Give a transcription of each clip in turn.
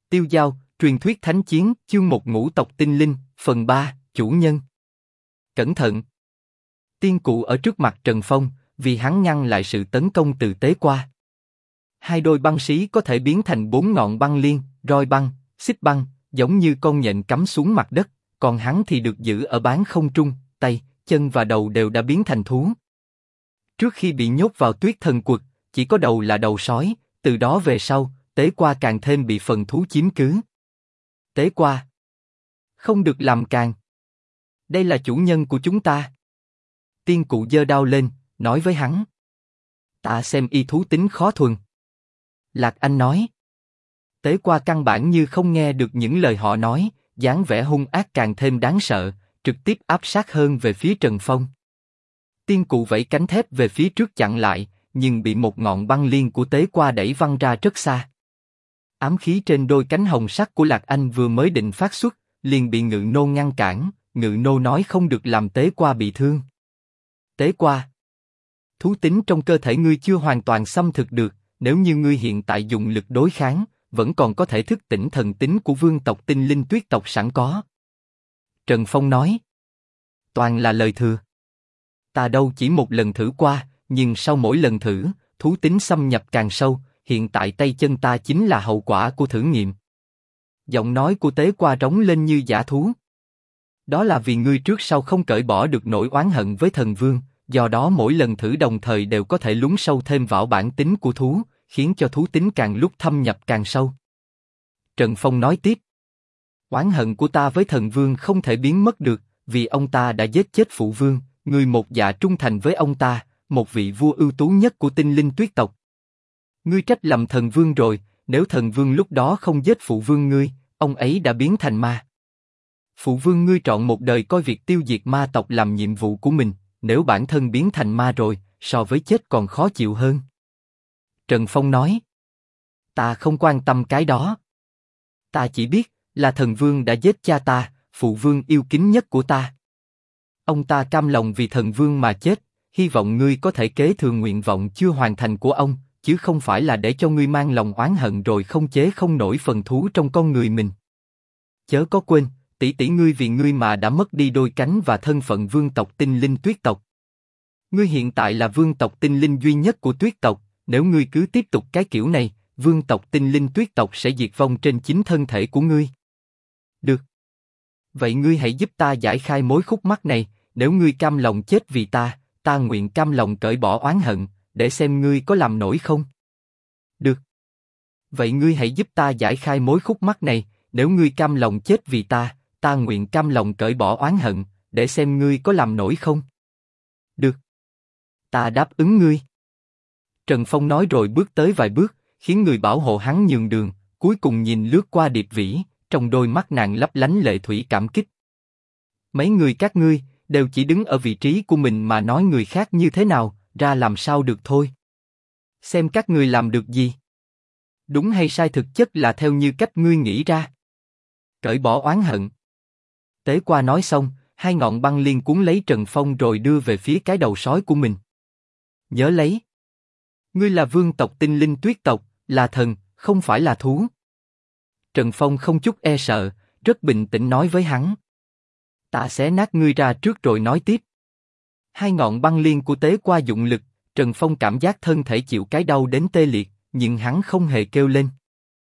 Tiêu Dao, truyền thuyết thánh chiến, chương 1 ngũ tộc tinh linh, phần 3, chủ nhân. Cẩn thận! Tiên cụ ở trước mặt Trần Phong, vì hắn ngăn lại sự tấn công từ Tế Qua. Hai đôi băng sĩ có thể biến thành 4 ngọn băng liên, roi băng, xích băng, giống như con nhện cắm xuống mặt đất, còn hắn thì được giữ ở bán không trung, tay, chân và đầu đều đã biến thành thú. Trước khi bị nhốt vào tuyết thần quật, chỉ có đầu là đầu sói, từ đó về sau, Tế Qua càng thêm bị phần thú chiếm cứ. Tế Qua, không được làm càng. Đây là chủ nhân của chúng ta. Tiên cụ giơ đao lên, nói với hắn. Ta xem y thú tính khó thuần. Lạc Anh nói. Tế Qua căn bản như không nghe được những lời họ nói, dáng vẻ hung ác càng thêm đáng sợ, trực tiếp áp sát hơn về phía Trần Phong. Tiên cụ vẫy cánh thép về phía trước chặn lại, nhưng bị một ngọn băng liên của Tế Qua đẩy văng ra rất xa. Ám khí trên đôi cánh hồng sắc của Lạc Anh vừa mới định phát xuất, liền bị Ngự Nô ngăn cản. Ngự Nô nói không được làm Tế Qua bị thương. Tế Qua, thú tính trong cơ thể ngươi chưa hoàn toàn xâm thực được, nếu như ngươi hiện tại dùng lực đối kháng, vẫn còn có thể thức tỉnh thần tính của vương tộc tinh linh tuyết tộc sẵn có. Trần Phong nói. Toàn là lời thừa. Ta đâu chỉ một lần thử qua, nhưng sau mỗi lần thử, thú tính xâm nhập càng sâu, hiện tại tay chân ta chính là hậu quả của thử nghiệm. Giọng nói của Tế Qua rống lên như dã thú. Đó là vì ngươi trước sau không cởi bỏ được nỗi oán hận với thần vương, do đó mỗi lần thử đồng thời đều có thể lún sâu thêm vào bản tính của thú, khiến cho thú tính càng lúc thâm nhập càng sâu. Trần Phong nói tiếp. Oán hận của ta với thần vương không thể biến mất được, vì ông ta đã giết chết phụ vương, người một dạ trung thành với ông ta, một vị vua ưu tú nhất của tinh linh tuyết tộc. Ngươi trách lầm thần vương rồi, nếu thần vương lúc đó không giết phụ vương ngươi, ông ấy đã biến thành ma. Phụ vương ngươi trọn một đời coi việc tiêu diệt ma tộc làm nhiệm vụ của mình, nếu bản thân biến thành ma rồi, so với chết còn khó chịu hơn. Trần Phong nói. Ta không quan tâm cái đó. Ta chỉ biết là thần vương đã giết cha ta, phụ vương yêu kính nhất của ta. Ông ta cam lòng vì thần vương mà chết, hy vọng ngươi có thể kế thừa nguyện vọng chưa hoàn thành của ông, chứ không phải là để cho ngươi mang lòng oán hận rồi không chế không nổi phần thú trong con người mình. Chớ có quên, tỷ tỷ ngươi vì ngươi mà đã mất đi đôi cánh và thân phận vương tộc tinh linh tuyết tộc. Ngươi hiện tại là vương tộc tinh linh duy nhất của tuyết tộc, nếu ngươi cứ tiếp tục cái kiểu này, vương tộc tinh linh tuyết tộc sẽ diệt vong trên chính thân thể của ngươi. Được. Vậy ngươi hãy giúp ta giải khai mối khúc mắc này, nếu ngươi cam lòng chết vì ta, ta nguyện cam lòng cởi bỏ oán hận, để xem ngươi có làm nổi không. Được. Vậy ngươi hãy giúp ta giải khai mối khúc mắc này, nếu ngươi cam lòng chết vì ta, ta nguyện cam lòng cởi bỏ oán hận, để xem ngươi có làm nổi không. Được. Ta đáp ứng ngươi. Trần Phong nói rồi bước tới vài bước, khiến người bảo hộ hắn nhường đường, cuối cùng nhìn lướt qua Điệp Vĩ, trong đôi mắt nàng lấp lánh lệ thủy cảm kích. Mấy người các ngươi đều chỉ đứng ở vị trí của mình mà nói người khác như thế nào, ra làm sao được thôi. Xem các ngươi làm được gì. Đúng hay sai thực chất là theo như cách ngươi nghĩ ra. Cởi bỏ oán hận. Tế Qua nói xong, hai ngọn băng liên cuốn lấy Trần Phong rồi đưa về phía cái đầu sói của mình. Nhớ lấy. Ngươi là vương tộc tinh linh tuyết tộc, là thần, không phải là thú. Trần Phong không chút e sợ, rất bình tĩnh nói với hắn. Ta sẽ nát ngươi ra trước rồi nói tiếp. Hai ngọn băng liên của Tế Qua dụng lực, Trần Phong cảm giác thân thể chịu cái đau đến tê liệt, nhưng hắn không hề kêu lên.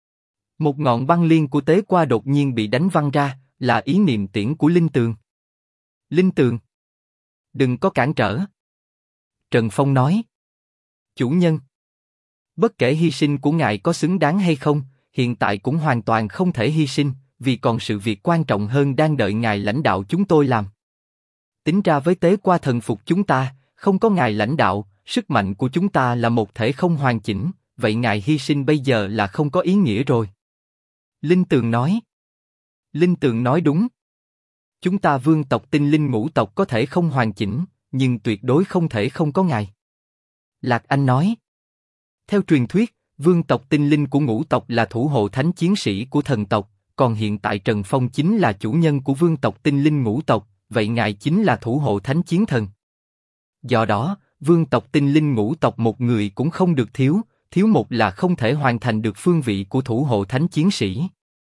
Một ngọn băng liên của Tế Qua đột nhiên bị đánh văng ra, là ý niệm tiễn của Linh Tường. Linh Tường, đừng có cản trở. Trần Phong nói. Chủ nhân, bất kể hy sinh của ngài có xứng đáng hay không, hiện tại cũng hoàn toàn không thể hy sinh, vì còn sự việc quan trọng hơn đang đợi ngài lãnh đạo chúng tôi làm. Tính ra với Tế Qua thần phục chúng ta, không có ngài lãnh đạo, sức mạnh của chúng ta là một thể không hoàn chỉnh, vậy ngài hy sinh bây giờ là không có ý nghĩa rồi. Linh Tường nói. Linh Tường nói đúng. Chúng ta vương tộc tinh linh ngũ tộc có thể không hoàn chỉnh, nhưng tuyệt đối không thể không có ngài. Lạc Anh nói. Theo truyền thuyết, vương tộc tinh linh của ngũ tộc là thủ hộ thánh chiến sĩ của thần tộc, còn hiện tại Trần Phong chính là chủ nhân của vương tộc tinh linh ngũ tộc, vậy ngài chính là thủ hộ thánh chiến thần. Do đó, vương tộc tinh linh ngũ tộc một người cũng không được thiếu, thiếu một là không thể hoàn thành được phương vị của thủ hộ thánh chiến sĩ.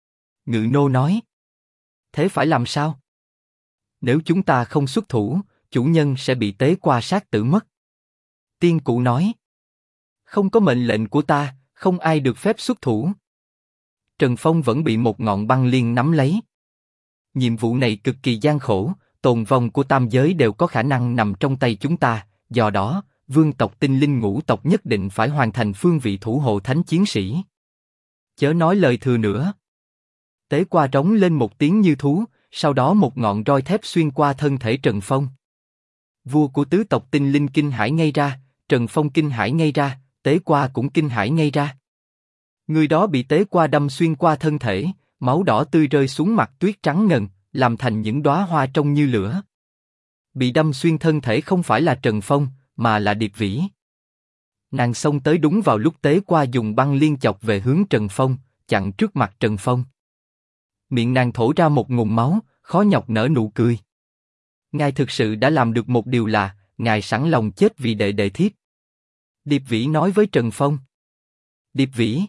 Ngự nô nói. Thế phải làm sao? Nếu chúng ta không xuất thủ, chủ nhân sẽ bị Tế Qua sát tử mất. Tiên Cụ nói. Không có mệnh lệnh của ta, không ai được phép xuất thủ. Trần Phong vẫn bị một ngọn băng liên nắm lấy. Nhiệm vụ này cực kỳ gian khổ, tồn vong của tam giới đều có khả năng nằm trong tay chúng ta, do đó, vương tộc Tinh Linh ngũ tộc nhất định phải hoàn thành phương vị thủ hộ thánh chiến sĩ. Chớ nói lời thừa nữa. Tế Qua trống lên một tiếng như thú, sau đó một ngọn roi thép xuyên qua thân thể Trần Phong. Vua của tứ tộc Tinh Linh kinh hãi ngay ra, Trần Phong kinh hãi ngay ra, Tế Qua cũng kinh hãi ngay ra. Người đó bị Tế Qua đâm xuyên qua thân thể, máu đỏ tươi rơi xuống mặt tuyết trắng ngần, làm thành những đóa hoa trông như lửa. Bị đâm xuyên thân thể không phải là Trần Phong, mà là Điệp Vĩ. Nàng xông tới đúng vào lúc Tế Qua dùng băng liên chọc về hướng Trần Phong, chặn trước mặt Trần Phong. Miệng nàng thổ ra một ngụm máu, khó nhọc nở nụ cười. Ngài thực sự đã làm được một điều là, ngài sẵn lòng chết vì đệ đệ thiếp. Điệp Vĩ nói với Trần Phong. Điệp Vĩ,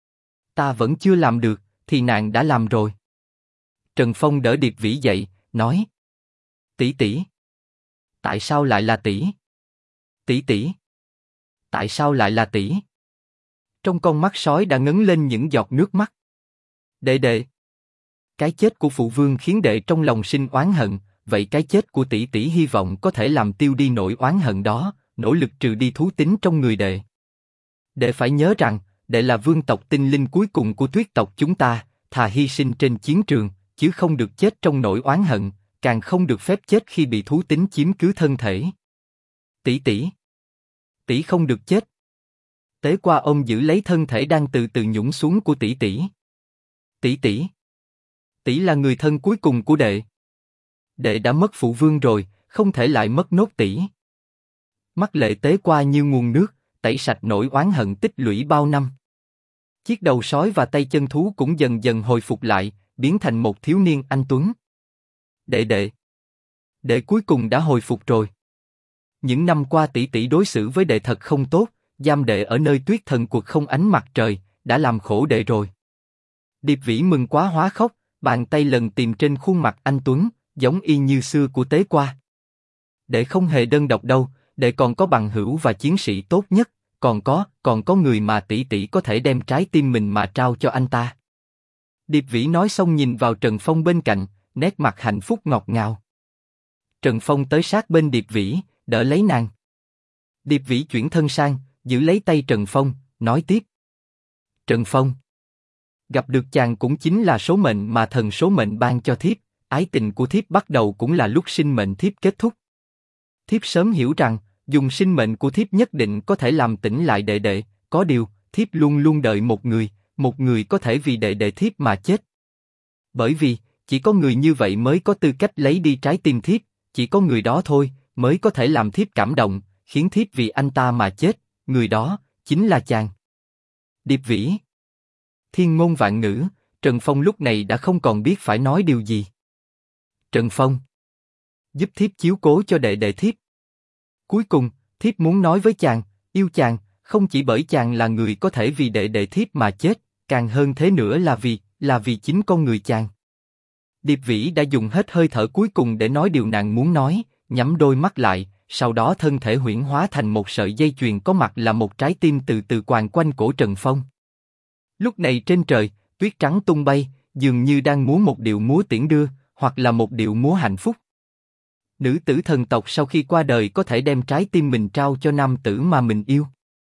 ta vẫn chưa làm được, thì nàng đã làm rồi. Trần Phong đỡ Điệp Vĩ dậy, nói. Tỷ tỷ. Tại sao lại là tỷ? Tỷ tỷ. Tại sao lại là tỷ? Trong con mắt sói đã ngấn lên những giọt nước mắt. Đệ đệ. Cái chết của phụ vương khiến đệ trong lòng sinh oán hận, vậy cái chết của tỷ tỷ hy vọng có thể làm tiêu đi nỗi oán hận đó, nỗ lực trừ đi thú tính trong người đệ. Đệ phải nhớ rằng, đệ là vương tộc Tinh Linh cuối cùng của Tuyết tộc chúng ta, thà hy sinh trên chiến trường, chứ không được chết trong nỗi oán hận, càng không được phép chết khi bị thú tính chiếm cứ thân thể. Tỷ tỷ. Tỷ không được chết. Tế Qua ôm giữ lấy thân thể đang từ từ nhũng xuống của tỷ tỷ. Tỷ tỷ. Tỷ là người thân cuối cùng của đệ. Đệ đã mất phụ vương rồi, không thể lại mất nốt tỷ. Mắt lệ Tế Qua như nguồn nước, tẩy sạch nỗi oán hận tích lũy bao năm. Chiếc đầu sói và tay chân thú cũng dần dần hồi phục lại, biến thành một thiếu niên anh tuấn. Đệ. Đệ cuối cùng đã hồi phục rồi. Những năm qua tỷ tỷ đối xử với đệ thật không tốt, giam đệ ở nơi tuyết thần cuộc không ánh mặt trời, đã làm khổ đệ rồi. Điệp Vĩ mừng quá hóa khóc, bàn tay lần tìm trên khuôn mặt anh tuấn, giống y như xưa của Tế Qua. Đệ không hề đơn độc đâu, đệ còn có bằng hữu và chiến sĩ tốt nhất, còn có người mà tỷ tỷ có thể đem trái tim mình mà trao cho anh ta. Điệp Vĩ nói xong nhìn vào Trần Phong bên cạnh, nét mặt hạnh phúc ngọt ngào. Trần Phong tới sát bên Điệp Vĩ, đỡ lấy nàng. Điệp Vĩ chuyển thân sang, giữ lấy tay Trần Phong, nói tiếp. Trần Phong, gặp được chàng cũng chính là số mệnh mà thần số mệnh ban cho thiếp, ái tình của thiếp bắt đầu cũng là lúc sinh mệnh thiếp kết thúc. Thiếp sớm hiểu rằng, dùng sinh mệnh của thiếp nhất định có thể làm tỉnh lại đệ đệ, có điều, thiếp luôn luôn đợi một người có thể vì đệ đệ thiếp mà chết. Bởi vì, chỉ có người như vậy mới có tư cách lấy đi trái tim thiếp, chỉ có người đó thôi, mới có thể làm thiếp cảm động, khiến thiếp vì anh ta mà chết, người đó, chính là chàng. Điệp Vĩ. Thiên ngôn vạn ngữ, Trần Phong lúc này đã không còn biết phải nói điều gì. Trần Phong. Giúp thiếp chiếu cố cho đệ đệ thiếp. Cuối cùng, thiếp muốn nói với chàng, yêu chàng, không chỉ bởi chàng là người có thể vì đệ đệ thiếp mà chết, càng hơn thế nữa là vì chính con người chàng. Điệp Vĩ đã dùng hết hơi thở cuối cùng để nói điều nàng muốn nói, nhắm đôi mắt lại, sau đó thân thể huyễn hóa thành một sợi dây chuyền có mặt là một trái tim từ từ quàng quanh cổ Trần Phong. Lúc này trên trời, tuyết trắng tung bay, dường như đang múa một điệu múa tiễn đưa, hoặc là một điệu múa hạnh phúc. Nữ tử thần tộc sau khi qua đời có thể đem trái tim mình trao cho nam tử mà mình yêu.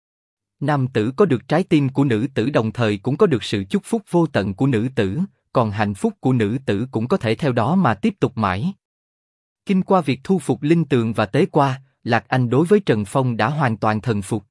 Nam tử có được trái tim của nữ tử đồng thời cũng có được sự chúc phúc vô tận của nữ tử, còn hạnh phúc của nữ tử cũng có thể theo đó mà tiếp tục mãi. Kinh qua việc thu phục Linh Tường và Tế Qua, Lạc Anh đối với Trần Phong đã hoàn toàn thần phục.